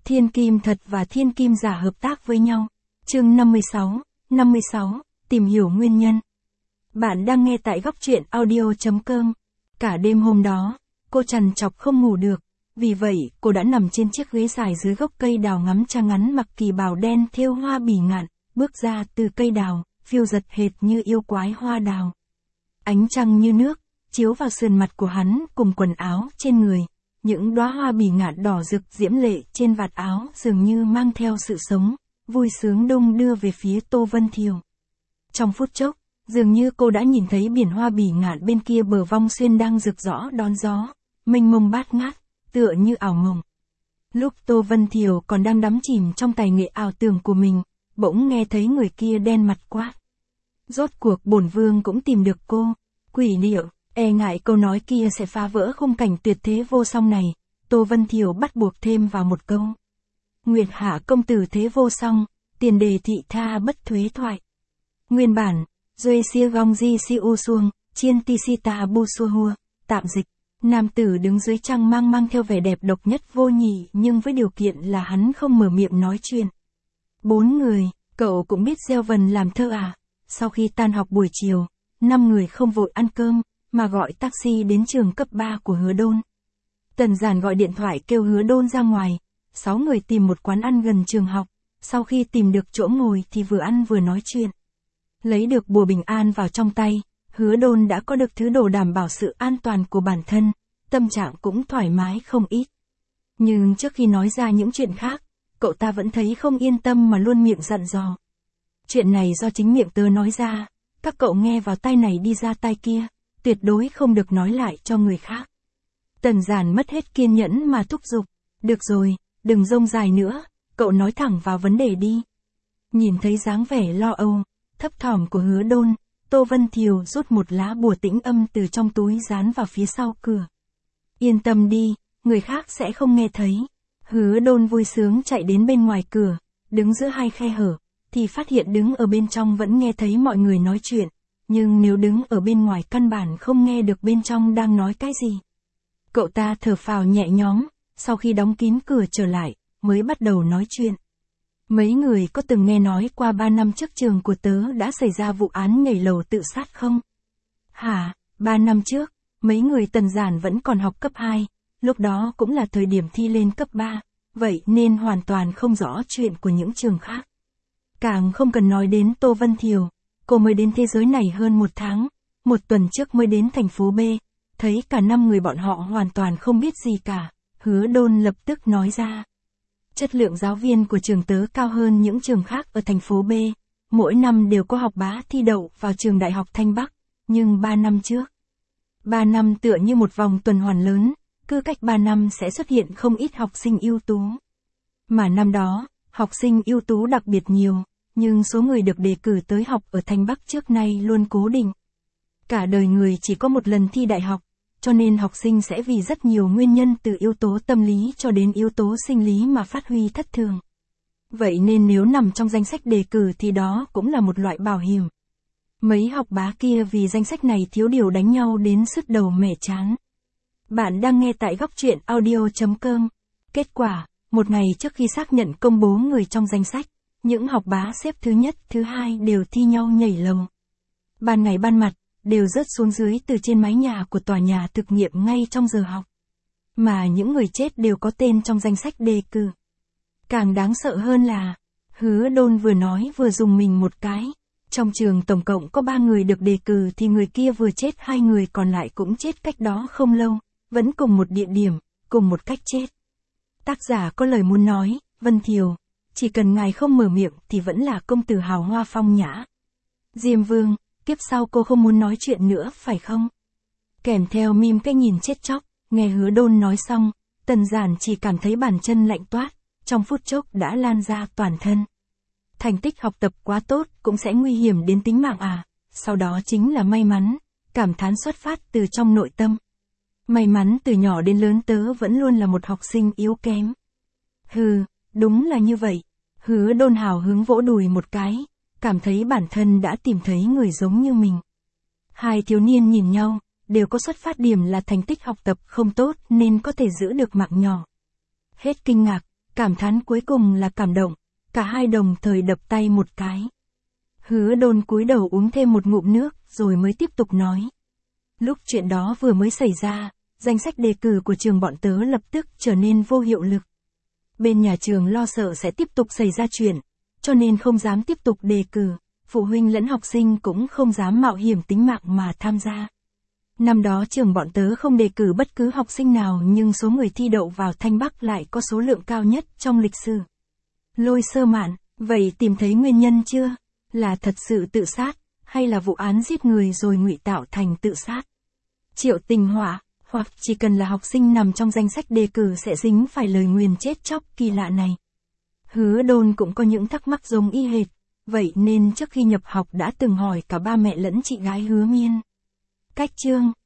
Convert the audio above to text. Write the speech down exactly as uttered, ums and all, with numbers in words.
Thiên kim thật và thiên kim giả hợp tác với nhau. Chương năm mươi sáu, năm mươi sáu, tìm hiểu nguyên nhân. Bạn đang nghe tại góc truyện audio chấm com. Cả đêm hôm đó, cô trằn trọc không ngủ được. Vì vậy, cô đã nằm trên chiếc ghế dài dưới gốc cây đào ngắm trăng ngắn mặc kỳ bào đen thêu hoa bỉ ngạn, bước ra từ cây đào, phiêu giật hệt như yêu quái hoa đào. Ánh trăng như nước, chiếu vào sườn mặt của hắn cùng quần áo trên người. Những đóa hoa bỉ ngạn đỏ rực diễm lệ trên vạt áo dường như mang theo sự sống, vui sướng đung đưa về phía Tô Vân Thiều. Trong phút chốc, dường như cô đã nhìn thấy biển hoa bỉ ngạn bên kia bờ vong xuyên đang rực rỡ đón gió, mênh mông bát ngát, tựa như ảo mộng. Lúc Tô Vân Thiều còn đang đắm chìm trong tài nghệ ảo tưởng của mình, bỗng nghe thấy người kia đen mặt quát. Rốt cuộc bổn vương cũng tìm được cô, quỷ điệu. E ngại câu nói kia sẽ phá vỡ khung cảnh tuyệt thế vô song này, Tô Vân Thiều bắt buộc thêm vào một câu. Nguyệt hạ công tử thế vô song, tiền đề thị tha bất thuế thoại. Nguyên bản, Duê xia gong di si u xuông, chiên ti si ta bu xua hua, tạm dịch. Nam tử đứng dưới trăng mang mang theo vẻ đẹp độc nhất vô nhị nhưng với điều kiện là hắn không mở miệng nói chuyện. Bốn người, cậu cũng biết gieo vần làm thơ à? Sau khi tan học buổi chiều, năm người không vội ăn cơm, mà gọi taxi đến trường cấp ba của Hứa Đôn. Tần Giản gọi điện thoại kêu Hứa Đôn ra ngoài, sáu người tìm một quán ăn gần trường học, sau khi tìm được chỗ ngồi thì vừa ăn vừa nói chuyện. Lấy được bùa bình an vào trong tay, Hứa Đôn đã có được thứ đồ đảm bảo sự an toàn của bản thân, tâm trạng cũng thoải mái không ít. Nhưng trước khi nói ra những chuyện khác, cậu ta vẫn thấy không yên tâm mà luôn miệng dặn dò. Chuyện này do chính miệng tớ nói ra, các cậu nghe vào tai này đi ra tai kia, tuyệt đối không được nói lại cho người khác. Tần Giản mất hết kiên nhẫn mà thúc giục, được rồi, đừng rông dài nữa, cậu nói thẳng vào vấn đề đi. Nhìn thấy dáng vẻ lo âu, thấp thỏm của Hứa Đôn, Tô Vân Thiều rút một lá bùa tĩnh âm từ trong túi dán vào phía sau cửa. Yên tâm đi, người khác sẽ không nghe thấy. Hứa Đôn vui sướng chạy đến bên ngoài cửa, đứng giữa hai khe hở, thì phát hiện đứng ở bên trong vẫn nghe thấy mọi người nói chuyện. Nhưng nếu đứng ở bên ngoài căn bản không nghe được bên trong đang nói cái gì. Cậu ta thở phào nhẹ nhõm, sau khi đóng kín cửa trở lại, mới bắt đầu nói chuyện. Mấy người có từng nghe nói qua ba năm trước trường của tớ đã xảy ra vụ án nhảy lầu tự sát không? Hả, ba năm trước, mấy người Tần Giản vẫn còn học cấp hai, lúc đó cũng là thời điểm thi lên cấp ba, vậy nên hoàn toàn không rõ chuyện của những trường khác. Càng không cần nói đến Tô Vân Thiều. Cô mới đến thế giới này hơn một tháng, một tuần trước mới đến thành phố B, thấy cả năm người bọn họ hoàn toàn không biết gì cả, Hứa Đôn lập tức nói ra. Chất lượng giáo viên của trường tớ cao hơn những trường khác ở thành phố B, mỗi năm đều có học bá thi đậu vào trường Đại học Thanh Bắc, nhưng ba năm trước. ba năm tựa như một vòng tuần hoàn lớn, cứ cách ba năm sẽ xuất hiện không ít học sinh ưu tú. Mà năm đó, học sinh ưu tú đặc biệt nhiều. Nhưng số người được đề cử tới học ở Thanh Bắc trước nay luôn cố định. Cả đời người chỉ có một lần thi đại học, cho nên học sinh sẽ vì rất nhiều nguyên nhân từ yếu tố tâm lý cho đến yếu tố sinh lý mà phát huy thất thường. Vậy nên nếu nằm trong danh sách đề cử thì đó cũng là một loại bảo hiểm. Mấy học bá kia vì danh sách này thiếu điều đánh nhau đến sứt đầu mẻ trán. Bạn đang nghe tại góc truyện audio chấm com. Kết quả, một ngày trước khi xác nhận công bố người trong danh sách, những học bá xếp thứ nhất, thứ hai đều thi nhau nhảy lầu. Ban ngày ban mặt, đều rớt xuống dưới từ trên mái nhà của tòa nhà thực nghiệm ngay trong giờ học. Mà những người chết đều có tên trong danh sách đề cử. Càng đáng sợ hơn là, Hứa Đôn vừa nói vừa dùng mình một cái. Trong trường tổng cộng có ba người được đề cử thì người kia vừa chết hai người còn lại cũng chết cách đó không lâu, vẫn cùng một địa điểm, cùng một cách chết. Tác giả có lời muốn nói, Vân Thiều. Chỉ cần ngài không mở miệng thì vẫn là công tử hào hoa phong nhã. Diêm Vương, kiếp sau cô không muốn nói chuyện nữa phải không? Kèm theo meme cái nhìn chết chóc, nghe Hứa Đôn nói xong, Tần Giản chỉ cảm thấy bàn chân lạnh toát, trong phút chốc đã lan ra toàn thân. Thành tích học tập quá tốt cũng sẽ nguy hiểm đến tính mạng à? Sau đó chính là may mắn, cảm thán xuất phát từ trong nội tâm. May mắn từ nhỏ đến lớn tớ vẫn luôn là một học sinh yếu kém. Hừ. Đúng là như vậy. Hứa Đôn hào hứng vỗ đùi một cái, cảm thấy bản thân đã tìm thấy người giống như mình. Hai thiếu niên nhìn nhau, đều có xuất phát điểm là thành tích học tập không tốt nên có thể giữ được mạng nhỏ. Hết kinh ngạc, Cảm thán cuối cùng là cảm động, cả hai đồng thời đập tay một cái. Hứa Đôn cúi đầu uống thêm một ngụm nước, rồi mới tiếp tục nói. Lúc chuyện đó vừa mới xảy ra, danh sách đề cử của trường bọn tớ lập tức trở nên vô hiệu lực. Bên nhà trường lo sợ sẽ tiếp tục xảy ra chuyện, cho nên không dám tiếp tục đề cử, phụ huynh lẫn học sinh cũng không dám mạo hiểm tính mạng mà tham gia. Năm đó trường bọn tớ không đề cử bất cứ học sinh nào, nhưng số người thi đậu vào Thanh Bắc lại có số lượng cao nhất trong lịch sử. Lôi Sơ Mạn, vậy tìm thấy nguyên nhân chưa? Là thật sự tự sát, hay là vụ án giết người rồi ngụy tạo thành tự sát? Triệu Tình Họa, hoặc chỉ cần là học sinh nằm trong danh sách đề cử sẽ dính phải lời nguyền chết chóc kỳ lạ này. Hứa Đôn cũng có những thắc mắc giống y hệt, vậy nên trước khi nhập học đã từng hỏi cả ba mẹ lẫn chị gái Hứa Miên. Cách chương